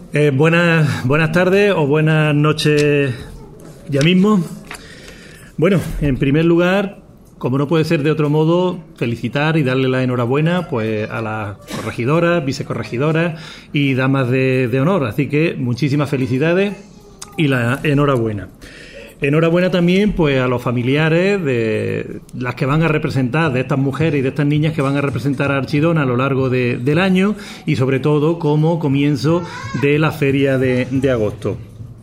Buenas tardes o buenas noches ya mismo. Bueno, en primer lugar, como no puede ser de otro modo, felicitar y darle la enhorabuena pues a las corregidoras, vicecorregidoras y damas de honor. Así que muchísimas felicidades y la enhorabuena. Enhorabuena también pues a los familiares de las que van a representar, de estas mujeres y de estas niñas que van a representar a Archidona a lo largo del año y sobre todo como comienzo de la feria de agosto.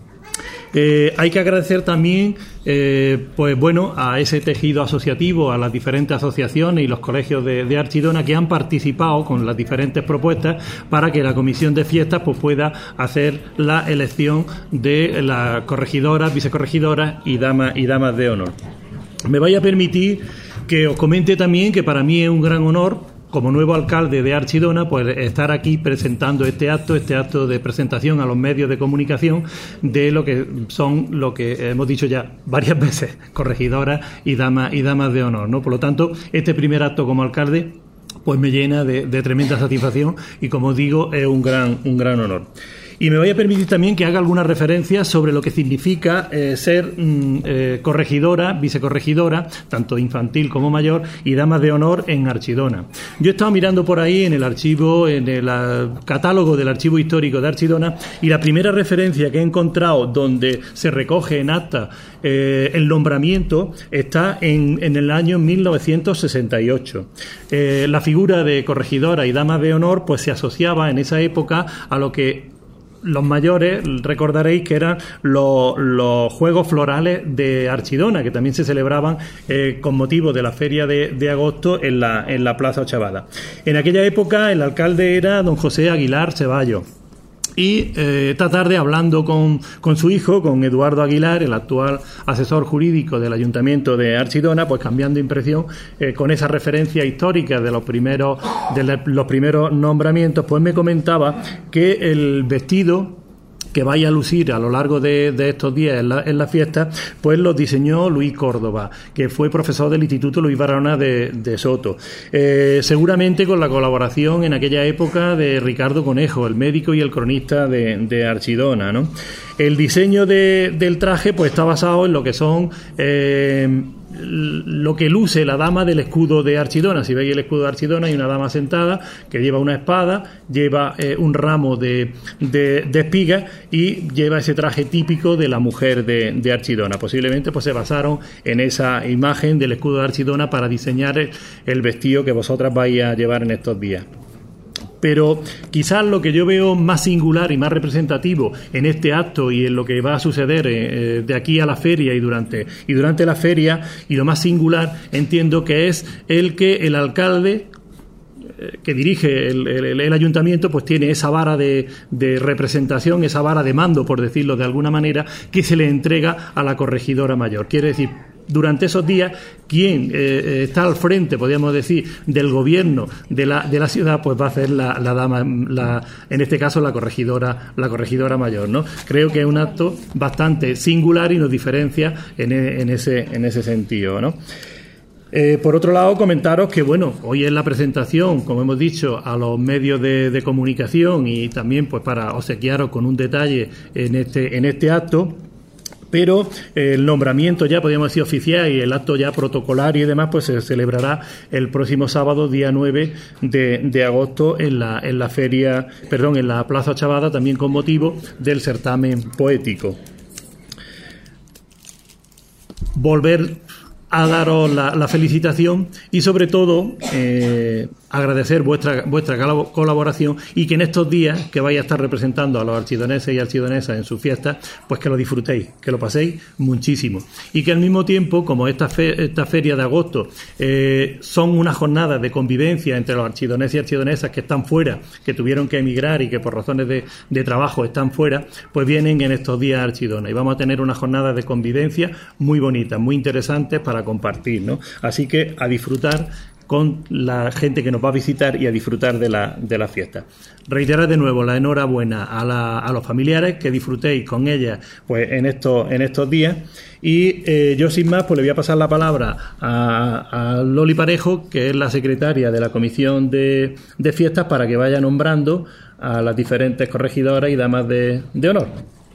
Hay que agradecer también pues bueno, a ese tejido asociativo, a las diferentes asociaciones y los colegios de Archidona que han participado con las diferentes propuestas para que la comisión de fiestas pues pueda hacer la elección de las corregidoras, vicecorregidoras y damas de honor. Me vaya a permitir que os comente también que para mí es un gran honor, como nuevo alcalde de Archidona, pues estar aquí presentando este acto de presentación a los medios de comunicación de lo que hemos dicho ya varias veces, corregidoras y damas de honor, ¿no? Por lo tanto, este primer acto como alcalde pues me llena de tremenda satisfacción y, como digo, es un gran honor. Y me voy a permitir también que haga algunas referencias sobre lo que significa ser corregidora, vicecorregidora, tanto infantil como mayor, y damas de honor en Archidona. Yo he estado mirando por ahí en el archivo, en el catálogo del Archivo Histórico de Archidona, y la primera referencia que he encontrado donde se recoge en acta el nombramiento está en el año 1968. La figura de corregidora y damas de honor pues se asociaba en esa época a lo que los mayores recordaréis que eran los Juegos Florales de Archidona, que también se celebraban con motivo de la feria de agosto en la Plaza Ochavada. En aquella época el alcalde era don José Aguilar Ceballos. Y esta tarde, hablando con su hijo, con Eduardo Aguilar, el actual asesor jurídico del Ayuntamiento de Archidona, pues cambiando impresión con esa referencia histórica de los primeros nombramientos, pues me comentaba que el vestido que vaya a lucir a lo largo de estos días en la fiesta, pues los diseñó Luis Córdoba, que fue profesor del Instituto Luis Barahona de Soto. Seguramente con la colaboración en aquella época de Ricardo Conejo, el médico y el cronista de Archidona, ¿no? El diseño del traje pues está basado en lo que son lo que luce la dama del escudo de Archidona. Si veis el escudo de Archidona, hay una dama sentada que lleva una espada, lleva un ramo de espigas y lleva ese traje típico de la mujer de Archidona. Posiblemente pues se basaron en esa imagen del escudo de Archidona para diseñar el vestido que vosotras vais a llevar en estos días. Pero quizás lo que yo veo más singular y más representativo en este acto y en lo que va a suceder de aquí a la feria y durante la feria, y lo más singular entiendo que es el que el alcalde que dirige el ayuntamiento pues tiene esa vara de representación, esa vara de mando, por decirlo de alguna manera, que se le entrega a la corregidora mayor. Quiere decir, durante esos días, quien está al frente, podríamos decir, del gobierno de la ciudad, pues va a ser la dama, en este caso la corregidora mayor, ¿no? Creo que es un acto bastante singular y nos diferencia en ese sentido, ¿no? Por otro lado, comentaros que, bueno, hoy es la presentación, como hemos dicho, a los medios de comunicación y también pues para obsequiaros con un detalle en este acto. Pero el nombramiento ya, podríamos decir, oficial y el acto ya protocolario y demás, pues se celebrará el próximo sábado, día 9 de agosto, en la feria, en la Plaza Ochavada, también con motivo del certamen poético. Volver a daros la felicitación y, sobre todo, agradecer vuestra colaboración, y que en estos días que vais a estar representando a los archidoneses y archidonesas en sus fiestas, pues que lo disfrutéis, que lo paséis muchísimo, y que al mismo tiempo, como esta feria de agosto son unas jornadas de convivencia entre los archidoneses y archidonesas que están fuera, que tuvieron que emigrar y que por razones de trabajo están fuera, pues vienen en estos días a Archidona y vamos a tener unas jornadas de convivencia muy bonitas, muy interesantes para compartir, ¿no? Así que a disfrutar, con la gente que nos va a visitar y a disfrutar de la fiesta. Reiterar de nuevo la enhorabuena a los familiares, que disfrutéis con ellas pues en estos días. Y yo sin más pues le voy a pasar la palabra a Loli Parejo, que es la secretaria de la Comisión de Fiestas, para que vaya nombrando a las diferentes corregidoras y damas de honor.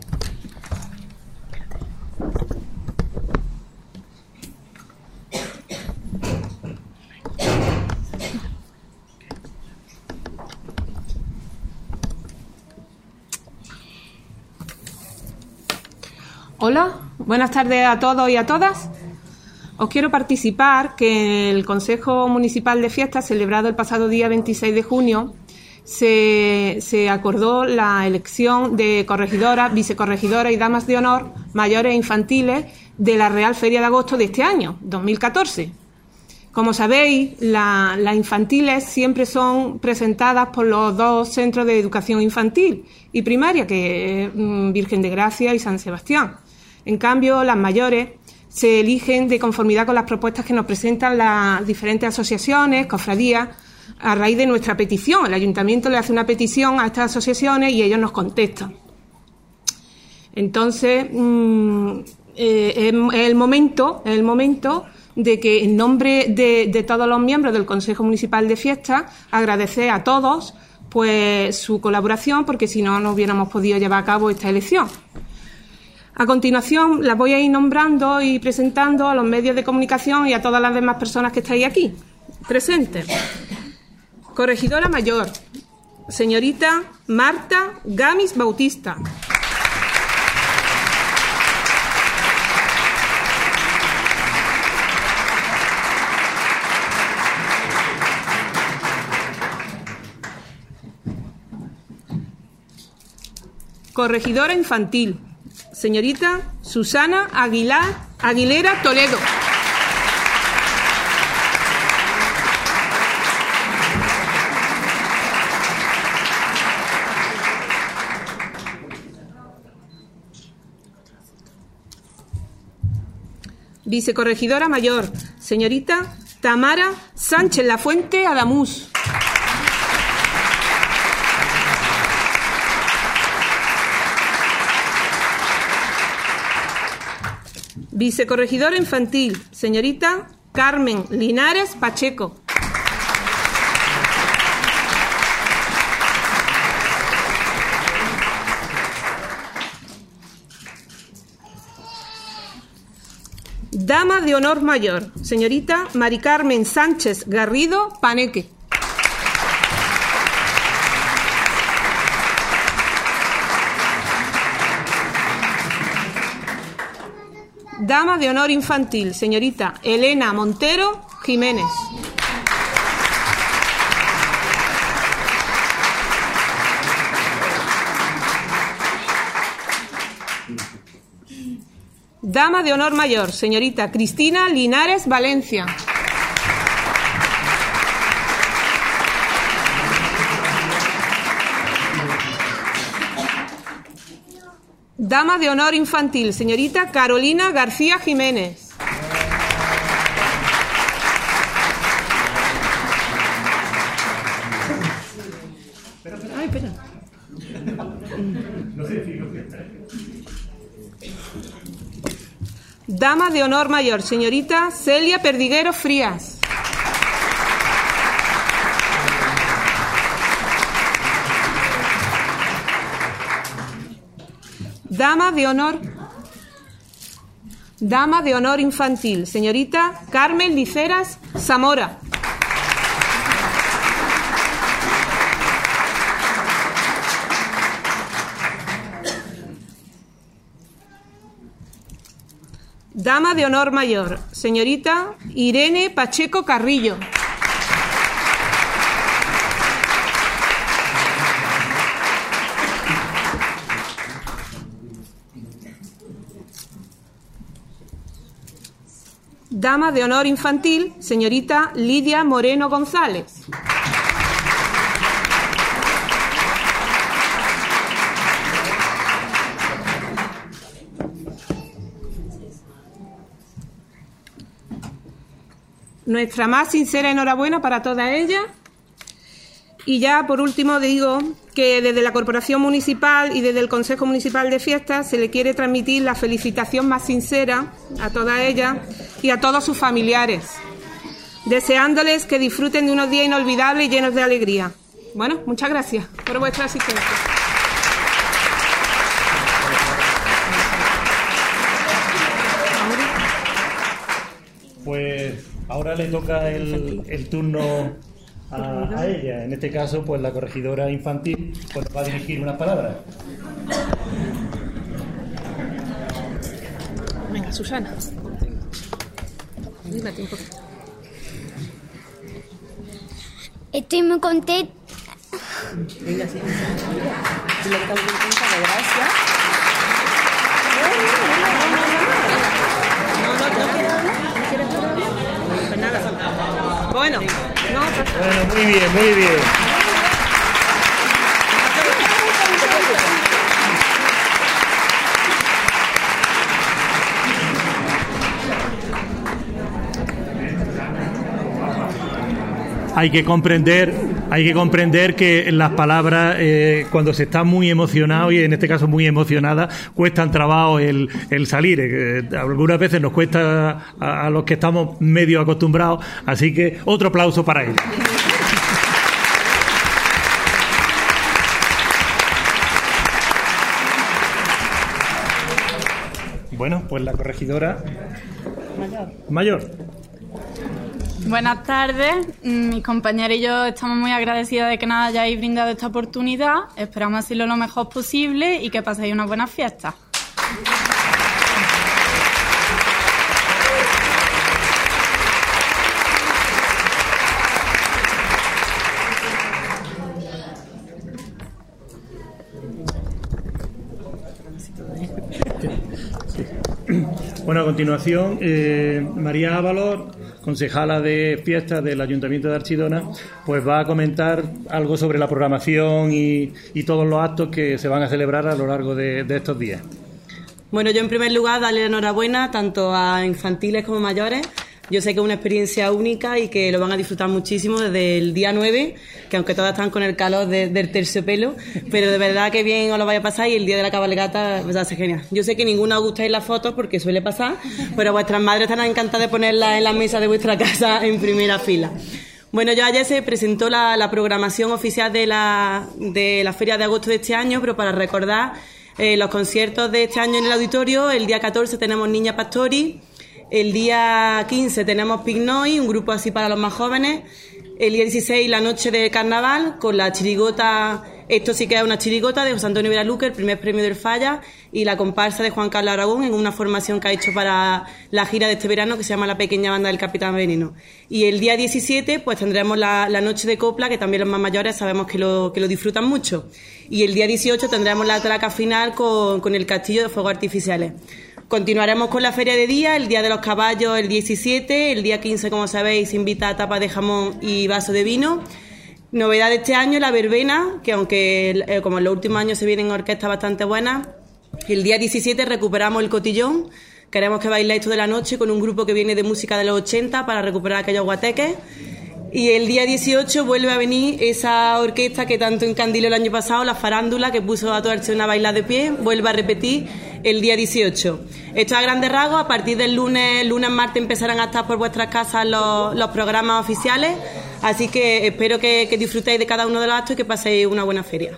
Hola, buenas tardes a todos y a todas. Os quiero participar que el Consejo Municipal de Fiestas, celebrado el pasado día 26 de junio, se acordó la elección de corregidoras, vicecorregidoras y damas de honor mayores e infantiles de la Real Feria de Agosto de este año, 2014. Como sabéis, las infantiles siempre son presentadas por los dos centros de educación infantil y primaria, que es Virgen de Gracia y San Sebastián. En cambio, las mayores se eligen de conformidad con las propuestas que nos presentan las diferentes asociaciones, cofradías, a raíz de nuestra petición. El ayuntamiento le hace una petición a estas asociaciones y ellos nos contestan. Entonces, es el momento de que, en nombre de todos los miembros del Consejo Municipal de Fiestas, agradecer a todos pues su colaboración, porque si no, no hubiéramos podido llevar a cabo esta elección. A continuación, las voy a ir nombrando y presentando a los medios de comunicación y a todas las demás personas que estáis aquí presentes. Corregidora mayor, señorita Marta Gamis Bautista. Corregidora infantil, señorita Susana Aguilera Toledo. Vicecorregidora mayor, señorita Tamara Sánchez Lafuente Adamús. Vicecorregidora infantil, señorita Carmen Linares Pacheco. Dama de honor mayor, señorita Mari Carmen Sánchez Garrido Paneque. Dama de honor infantil, señorita Elena Montero Jiménez. Dama de honor mayor, señorita Cristina Linares Valencia. Dama de honor infantil, señorita Carolina García Jiménez. Ay, espera. Dama de honor mayor, señorita Celia Perdiguero Frías. Dama de honor infantil, señorita Carmen Liceras Zamora. Dama de honor mayor, señorita Irene Pacheco Carrillo. Dama de honor infantil, señorita Lidia Moreno González. Nuestra más sincera enhorabuena para todas ellas. Y ya, por último, digo que desde la Corporación Municipal y desde el Consejo Municipal de Fiestas se le quiere transmitir la felicitación más sincera a todas ellas y a todos sus familiares, deseándoles que disfruten de unos días inolvidables y llenos de alegría. Bueno, muchas gracias por vuestra asistencia. Pues ahora le toca el turno a ella. En este caso, pues la corregidora infantil pues va a dirigir unas palabras. Venga, Susana. Dígate un poquito. Estoy muy contenta. Venga, sí. Si le estamos contenta, gracias. ¿No quieres hablar? Pues nada. Bueno, Muy bien, muy bien. Hay que comprender que las palabras, cuando se está muy emocionado, y en este caso muy emocionada, cuestan trabajo el salir. Algunas veces nos cuesta a los que estamos medio acostumbrados, así que otro aplauso para ella. Bueno, pues la corregidora mayor. Buenas tardes, mis compañeros y yo estamos muy agradecidas de que nos hayáis brindado esta oportunidad. Esperamos hacerlo lo mejor posible y que paséis una buena fiesta. Bueno, a continuación, María Ábalos, concejala de fiestas del Ayuntamiento de Archidona, pues va a comentar algo sobre la programación y todos los actos que se van a celebrar a lo largo de estos días. Bueno, yo en primer lugar darle enhorabuena tanto a infantiles como mayores. Yo sé que es una experiencia única y que lo van a disfrutar muchísimo desde el día 9, que aunque todas están con el calor del terciopelo, pero de verdad que bien os lo vaya a pasar, y el día de la cabalgata va a ser genial. Yo sé que ninguna os gustáis las fotos porque suele pasar, pero vuestras madres estarán encantadas de ponerlas en la mesa de vuestra casa en primera fila. Bueno, ya ayer se presentó la programación oficial de la Feria de Agosto de este año, pero para recordar los conciertos de este año en el auditorio, el día 14 tenemos Niña Pastori. El día 15 tenemos Pignoy, un grupo así para los más jóvenes. El día 16 la noche de carnaval con la chirigota, esto sí que es una chirigota de José Antonio Veraluque, el primer premio del Falla, y la comparsa de Juan Carlos Aragón en una formación que ha hecho para la gira de este verano que se llama La Pequeña Banda del Capitán Veneno. Y el día 17 pues tendremos la noche de copla, que también los más mayores sabemos que lo disfrutan mucho. Y el día 18 tendremos la traca final con el castillo de fuegos artificiales. Continuaremos con la feria de día, el día de los caballos el 17, el día 15, como sabéis, se invita a tapa de jamón y vaso de vino. Novedad de este año, la verbena, que aunque como en los últimos años se vienen orquestas bastante buenas, el día 17 recuperamos el cotillón. Queremos que bailéis toda la noche con un grupo que viene de música de los 80 para recuperar aquellos guateques. Y el día 18 vuelve a venir esa orquesta que tanto encandiló el año pasado, la farándula, que puso a toda Archidona a bailar de pie, vuelve a repetir el día 18. Esto a grandes rasgos. A partir del lunes, martes empezarán a estar por vuestras casas los programas oficiales, así que espero que disfrutéis de cada uno de los actos y que paséis una buena feria.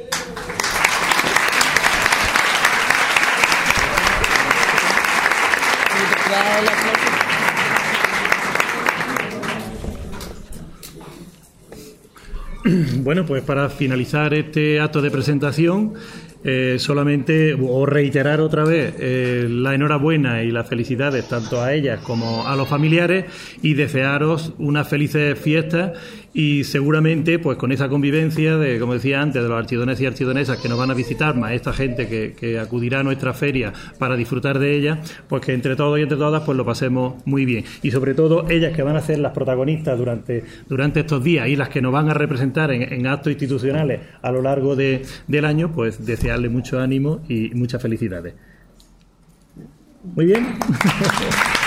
Bueno, pues para finalizar este acto de presentación, solamente os reiterar otra vez la enhorabuena y las felicidades tanto a ellas como a los familiares, y desearos unas felices fiestas, y seguramente pues con esa convivencia de, como decía antes, de los archidoneses y archidonesas que nos van a visitar, más esta gente que acudirá a nuestra feria para disfrutar de ella, pues que entre todos y entre todas pues lo pasemos muy bien, y sobre todo ellas que van a ser las protagonistas durante estos días y las que nos van a representar en actos institucionales a lo largo del año, pues desearle mucho ánimo y muchas felicidades. Muy bien.